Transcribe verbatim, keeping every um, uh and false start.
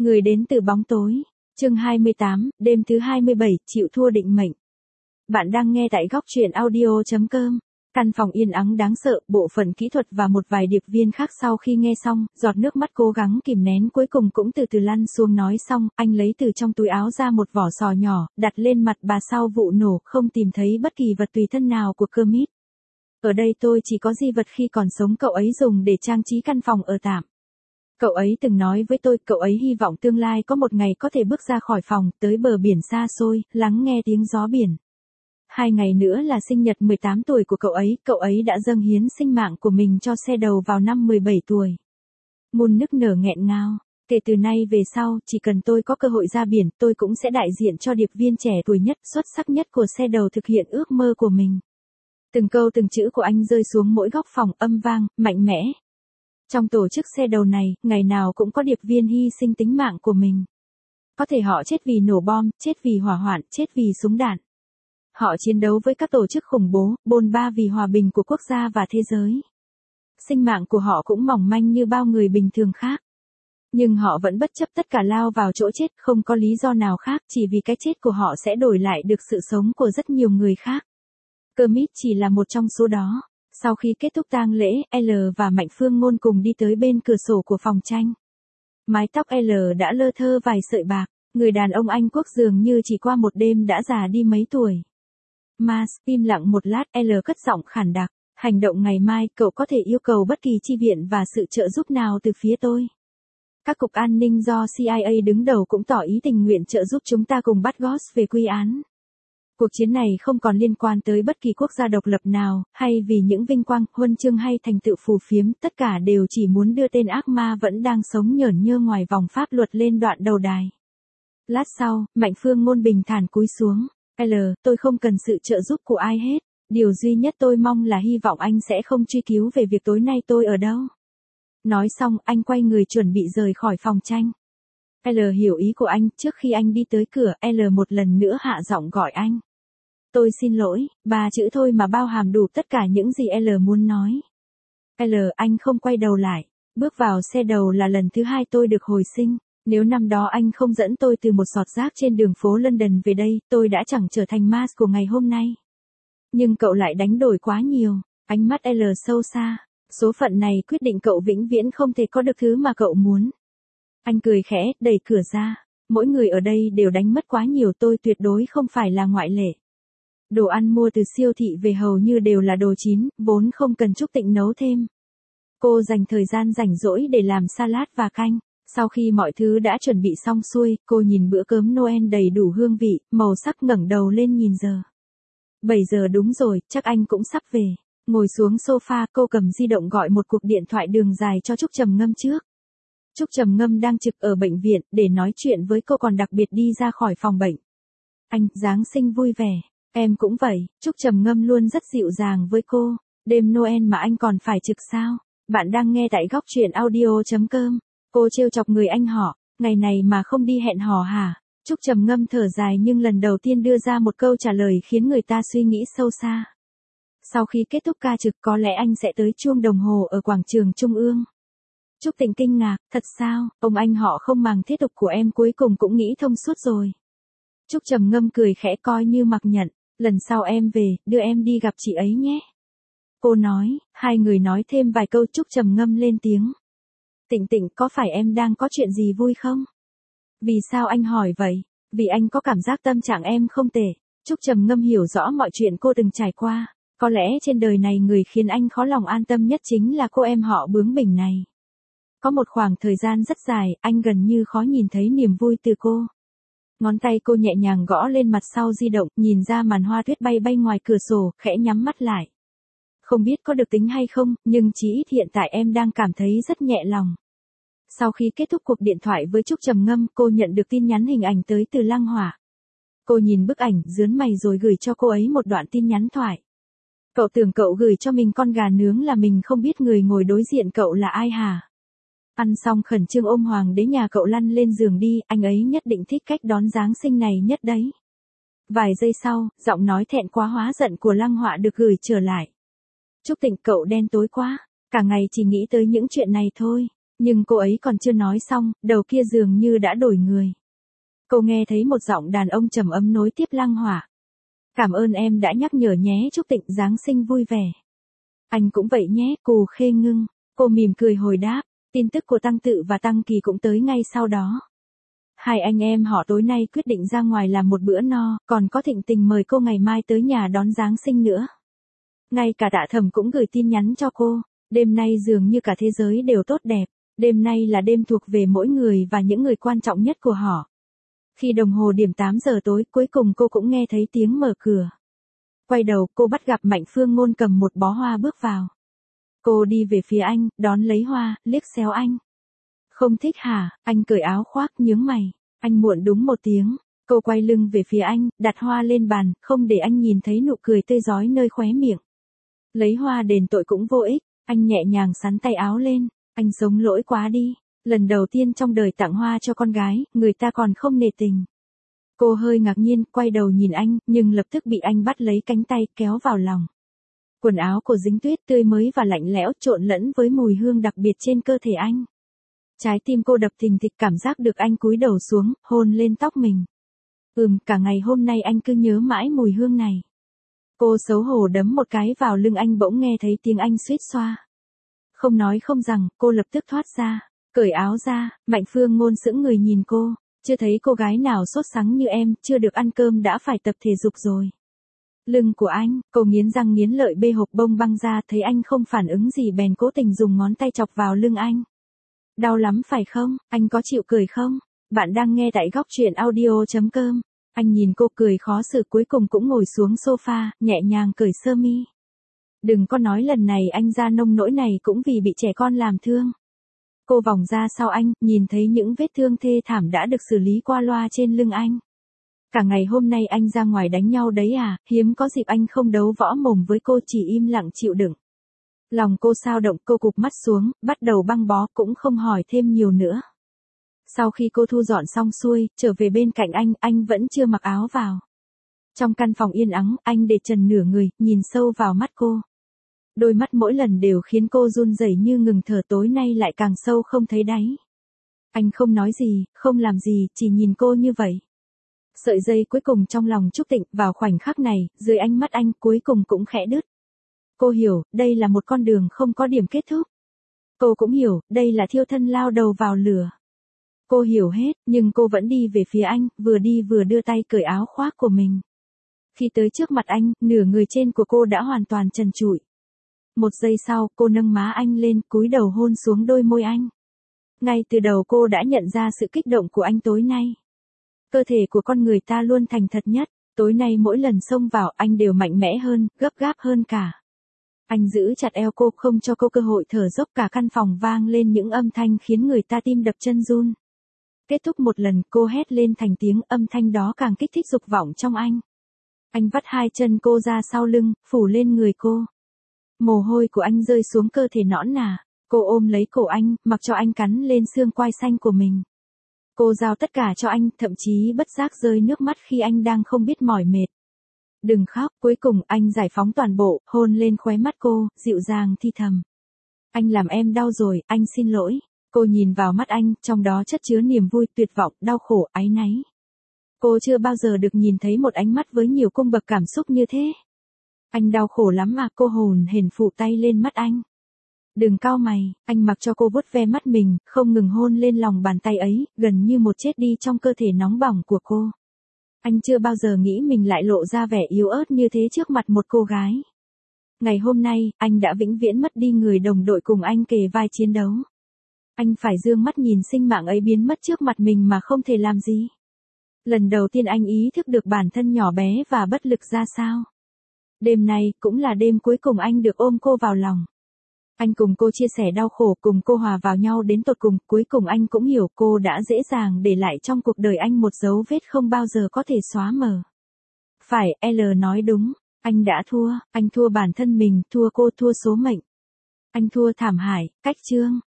Người đến từ bóng tối. Chương hai mươi tám, đêm thứ hai mươi bảy, chịu thua định mệnh. Bạn đang nghe tại góc truyện audio chấm com. Căn phòng yên ắng đáng sợ, bộ phận kỹ thuật và một vài điệp viên khác sau khi nghe xong, giọt nước mắt cố gắng kìm nén cuối cùng cũng từ từ lăn xuống. Nói xong, anh lấy từ trong túi áo ra một vỏ sò nhỏ, đặt lên mặt bà. Sau vụ nổ, không tìm thấy bất kỳ vật tùy thân nào của Kermit. Ở đây tôi chỉ có di vật khi còn sống cậu ấy dùng để trang trí căn phòng ở tạm. Cậu ấy từng nói với tôi, cậu ấy hy vọng tương lai có một ngày có thể bước ra khỏi phòng, tới bờ biển xa xôi, lắng nghe tiếng gió biển. Hai ngày nữa là sinh nhật mười tám tuổi của cậu ấy, cậu ấy đã dâng hiến sinh mạng của mình cho xe đầu vào năm mười bảy tuổi. Moon nức nở nghẹn ngào, kể từ nay về sau, chỉ cần tôi có cơ hội ra biển, tôi cũng sẽ đại diện cho điệp viên trẻ tuổi nhất, xuất sắc nhất của xe đầu thực hiện ước mơ của mình. Từng câu từng chữ của anh rơi xuống mỗi góc phòng, âm vang, mạnh mẽ. Trong tổ chức xe đầu này, ngày nào cũng có điệp viên hy sinh tính mạng của mình. Có thể họ chết vì nổ bom, chết vì hỏa hoạn, chết vì súng đạn. Họ chiến đấu với các tổ chức khủng bố, bôn ba vì hòa bình của quốc gia và thế giới. Sinh mạng của họ cũng mỏng manh như bao người bình thường khác. Nhưng họ vẫn bất chấp tất cả lao vào chỗ chết, không có lý do nào khác, chỉ vì cái chết của họ sẽ đổi lại được sự sống của rất nhiều người khác. Kermit chỉ là một trong số đó. Sau khi kết thúc tang lễ, L và Mạnh Phương Ngôn cùng đi tới bên cửa sổ của phòng tranh. Mái tóc L đã lơ thơ vài sợi bạc, người đàn ông Anh Quốc dường như chỉ qua một đêm đã già đi mấy tuổi. Mas, im lặng một lát, L cất giọng khản đặc, hành động ngày mai, cậu có thể yêu cầu bất kỳ chi viện và sự trợ giúp nào từ phía tôi. Các cục an ninh do C I A đứng đầu cũng tỏ ý tình nguyện trợ giúp chúng ta cùng bắt Goss về quy án. Cuộc chiến này không còn liên quan tới bất kỳ quốc gia độc lập nào, hay vì những vinh quang, huân chương hay thành tựu phù phiếm, tất cả đều chỉ muốn đưa tên ác ma vẫn đang sống nhởn nhơ ngoài vòng pháp luật lên đoạn đầu đài. Lát sau, Mạnh Phương Ngôn bình thản cúi xuống. L, tôi không cần sự trợ giúp của ai hết. Điều duy nhất tôi mong là hy vọng anh sẽ không truy cứu về việc tối nay tôi ở đâu. Nói xong, anh quay người chuẩn bị rời khỏi phòng tranh. L hiểu ý của anh, trước khi anh đi tới cửa, L một lần nữa hạ giọng gọi anh. Tôi xin lỗi, ba chữ thôi mà bao hàm đủ tất cả những gì L muốn nói. L, anh không quay đầu lại. Bước vào xe đầu là lần thứ hai tôi được hồi sinh. Nếu năm đó anh không dẫn tôi từ một sọt rác trên đường phố London về đây, tôi đã chẳng trở thành Mas của ngày hôm nay. Nhưng cậu lại đánh đổi quá nhiều. Ánh mắt L sâu xa. Số phận này quyết định cậu vĩnh viễn không thể có được thứ mà cậu muốn. Anh cười khẽ, đẩy cửa ra. Mỗi người ở đây đều đánh mất quá nhiều, tôi tuyệt đối không phải là ngoại lệ. Đồ ăn mua từ siêu thị về hầu như đều là đồ chín, vốn không cần Trúc Tịnh nấu thêm. Cô dành thời gian rảnh rỗi để làm salad và canh. Sau khi mọi thứ đã chuẩn bị xong xuôi, cô nhìn bữa cơm Noel đầy đủ hương vị, màu sắc, ngẩng đầu lên nhìn giờ. bảy giờ đúng rồi, chắc anh cũng sắp về. Ngồi xuống sofa, cô cầm di động gọi một cuộc điện thoại đường dài cho Trúc Trầm Ngâm trước. Trúc Trầm Ngâm đang trực ở bệnh viện, để nói chuyện với cô còn đặc biệt đi ra khỏi phòng bệnh. Anh, Giáng sinh vui vẻ. Em cũng vậy, Trúc Trầm Ngâm luôn rất dịu dàng với cô. Đêm Noel mà anh còn phải trực sao? Bạn đang nghe tại góc truyện audio chấm com. Cô trêu chọc người anh họ, ngày này mà không đi hẹn hò hả? Trúc Trầm Ngâm thở dài nhưng lần đầu tiên đưa ra một câu trả lời khiến người ta suy nghĩ sâu xa. Sau khi kết thúc ca trực có lẽ anh sẽ tới chuông đồng hồ ở quảng trường Trung ương. Trúc Tịnh kinh ngạc, thật sao, ông anh họ không màng thế tục của em cuối cùng cũng nghĩ thông suốt rồi. Trúc Trầm Ngâm cười khẽ coi như mặc nhận, lần sau em về, đưa em đi gặp chị ấy nhé. Cô nói, hai người nói thêm vài câu. Trúc Trầm Ngâm lên tiếng. Tịnh Tịnh, có phải em đang có chuyện gì vui không? Vì sao anh hỏi vậy? Vì anh có cảm giác tâm trạng em không tệ. Trúc Trầm Ngâm hiểu rõ mọi chuyện cô từng trải qua. Có lẽ trên đời này người khiến anh khó lòng an tâm nhất chính là cô em họ bướng bỉnh này. Có một khoảng thời gian rất dài, anh gần như khó nhìn thấy niềm vui từ cô. Ngón tay cô nhẹ nhàng gõ lên mặt sau di động, nhìn ra màn hoa tuyết bay bay ngoài cửa sổ, khẽ nhắm mắt lại. Không biết có được tính hay không, nhưng chí ít hiện tại em đang cảm thấy rất nhẹ lòng. Sau khi kết thúc cuộc điện thoại với Trúc Trầm Ngâm, cô nhận được tin nhắn hình ảnh tới từ Lăng Hỏa. Cô nhìn bức ảnh, rướn mày rồi gửi cho cô ấy một đoạn tin nhắn thoại. Cậu tưởng cậu gửi cho mình con gà nướng là mình không biết người ngồi đối diện cậu là ai hả? Ăn xong khẩn trương ôm hoàng đế nhà cậu lăn lên giường đi, anh ấy nhất định thích cách đón Giáng sinh này nhất đấy. Vài giây sau, giọng nói thẹn quá hóa giận của Lăng Họa được gửi trở lại. Trúc Tịnh, cậu đen tối quá, cả ngày chỉ nghĩ tới những chuyện này thôi. Nhưng cô ấy còn chưa nói xong, đầu kia dường như đã đổi người. Cô nghe thấy một giọng đàn ông trầm ấm nối tiếp Lăng Hỏa. Cảm ơn em đã nhắc nhở nhé, chúc Tịnh Giáng sinh vui vẻ. Anh cũng vậy nhé, Cù Khê Ngưng. Cô mỉm cười hồi đáp, tin tức của Tăng Tự và Tăng Kỳ cũng tới ngay sau đó. Hai anh em họ tối nay quyết định ra ngoài làm một bữa no, còn có Thịnh Tình mời cô ngày mai tới nhà đón Giáng sinh nữa. Ngay cả Tạ Thẩm cũng gửi tin nhắn cho cô, đêm nay dường như cả thế giới đều tốt đẹp, đêm nay là đêm thuộc về mỗi người và những người quan trọng nhất của họ. Khi đồng hồ điểm tám giờ tối, cuối cùng cô cũng nghe thấy tiếng mở cửa. Quay đầu, cô bắt gặp Mạnh Phương Ngôn cầm một bó hoa bước vào. Cô đi về phía anh, đón lấy hoa, liếc xéo anh. Không thích hả? Anh cởi áo khoác, nhướng mày. Anh muộn đúng một tiếng. Cô quay lưng về phía anh, đặt hoa lên bàn, không để anh nhìn thấy nụ cười tươi rói nơi khóe miệng. Lấy hoa đền tội cũng vô ích, anh nhẹ nhàng xắn tay áo lên. Anh sống lỗi quá đi. Lần đầu tiên trong đời tặng hoa cho con gái, người ta còn không nể tình. Cô hơi ngạc nhiên, quay đầu nhìn anh, nhưng lập tức bị anh bắt lấy cánh tay, kéo vào lòng. Quần áo cô dính tuyết tươi mới và lạnh lẽo trộn lẫn với mùi hương đặc biệt trên cơ thể anh. Trái tim cô đập thình thịch, cảm giác được anh cúi đầu xuống, hôn lên tóc mình. Ừm, cả ngày hôm nay anh cứ nhớ mãi mùi hương này. Cô xấu hổ đấm một cái vào lưng anh, bỗng nghe thấy tiếng anh suýt xoa. Không nói không rằng, cô lập tức thoát ra, cởi áo ra. Mạnh Phương Ngôn sững người nhìn cô, chưa thấy cô gái nào sốt sắng như em, chưa được ăn cơm đã phải tập thể dục rồi. Lưng của anh, cô nghiến răng nghiến lợi bê hộp bông băng ra, thấy anh không phản ứng gì bèn cố tình dùng ngón tay chọc vào lưng anh. Đau lắm phải không, anh có chịu cười không? Bạn đang nghe tại góc truyện audio.com. Anh nhìn cô cười khó xử, cuối cùng cũng ngồi xuống sofa, nhẹ nhàng cởi sơ mi. Đừng có nói lần này anh ra nông nỗi này cũng vì bị trẻ con làm thương. Cô vòng ra sau anh, nhìn thấy những vết thương thê thảm đã được xử lý qua loa trên lưng anh. Cả ngày hôm nay anh ra ngoài đánh nhau đấy à, hiếm có dịp anh không đấu võ mồm với cô, chỉ im lặng chịu đựng. Lòng cô xao động, cô cụp mắt xuống, bắt đầu băng bó, cũng không hỏi thêm nhiều nữa. Sau khi cô thu dọn xong xuôi, trở về bên cạnh anh, anh vẫn chưa mặc áo vào. Trong căn phòng yên ắng, anh để trần nửa người, nhìn sâu vào mắt cô. Đôi mắt mỗi lần đều khiến cô run rẩy như ngừng thở, tối nay lại càng sâu không thấy đáy. Anh không nói gì, không làm gì, chỉ nhìn cô như vậy. Sợi dây cuối cùng trong lòng Trúc Tịnh, vào khoảnh khắc này, dưới ánh mắt anh cuối cùng cũng khẽ đứt. Cô hiểu, đây là một con đường không có điểm kết thúc. Cô cũng hiểu, đây là thiêu thân lao đầu vào lửa. Cô hiểu hết, nhưng cô vẫn đi về phía anh, vừa đi vừa đưa tay cởi áo khoác của mình. Khi tới trước mặt anh, nửa người trên của cô đã hoàn toàn trần trụi. Một giây sau, cô nâng má anh lên, cúi đầu hôn xuống đôi môi anh. Ngay từ đầu cô đã nhận ra sự kích động của anh tối nay. Cơ thể của con người ta luôn thành thật nhất, tối nay mỗi lần xông vào anh đều mạnh mẽ hơn, gấp gáp hơn cả. Anh giữ chặt eo cô, không cho cô cơ hội thở dốc, cả căn phòng vang lên những âm thanh khiến người ta tim đập chân run. Kết thúc một lần, cô hét lên thành tiếng, âm thanh đó càng kích thích dục vọng trong anh. Anh vắt hai chân cô ra sau lưng, phủ lên người cô. Mồ hôi của anh rơi xuống cơ thể nõn nà, cô ôm lấy cổ anh, mặc cho anh cắn lên xương quai xanh của mình. Cô giao tất cả cho anh, thậm chí bất giác rơi nước mắt khi anh đang không biết mỏi mệt. Đừng khóc, cuối cùng anh giải phóng toàn bộ, hôn lên khóe mắt cô, dịu dàng thi thầm. Anh làm em đau rồi, anh xin lỗi. Cô nhìn vào mắt anh, trong đó chất chứa niềm vui, tuyệt vọng, đau khổ, áy náy. Cô chưa bao giờ được nhìn thấy một ánh mắt với nhiều cung bậc cảm xúc như thế. Anh đau khổ lắm mà, cô hồn hển phủ tay lên mắt anh. Đừng cau mày, anh mặc cho cô vuốt ve mắt mình, không ngừng hôn lên lòng bàn tay ấy, gần như một chết đi trong cơ thể nóng bỏng của cô. Anh chưa bao giờ nghĩ mình lại lộ ra vẻ yếu ớt như thế trước mặt một cô gái. Ngày hôm nay, anh đã vĩnh viễn mất đi người đồng đội cùng anh kề vai chiến đấu. Anh phải dương mắt nhìn sinh mạng ấy biến mất trước mặt mình mà không thể làm gì. Lần đầu tiên anh ý thức được bản thân nhỏ bé và bất lực ra sao. Đêm nay cũng là đêm cuối cùng anh được ôm cô vào lòng. Anh cùng cô chia sẻ đau khổ, cùng cô hòa vào nhau đến tột cùng, cuối cùng anh cũng hiểu cô đã dễ dàng để lại trong cuộc đời anh một dấu vết không bao giờ có thể xóa mờ. Phải, L nói đúng, anh đã thua, anh thua bản thân mình, thua cô, thua số mệnh. Anh thua thảm hại, cách chương.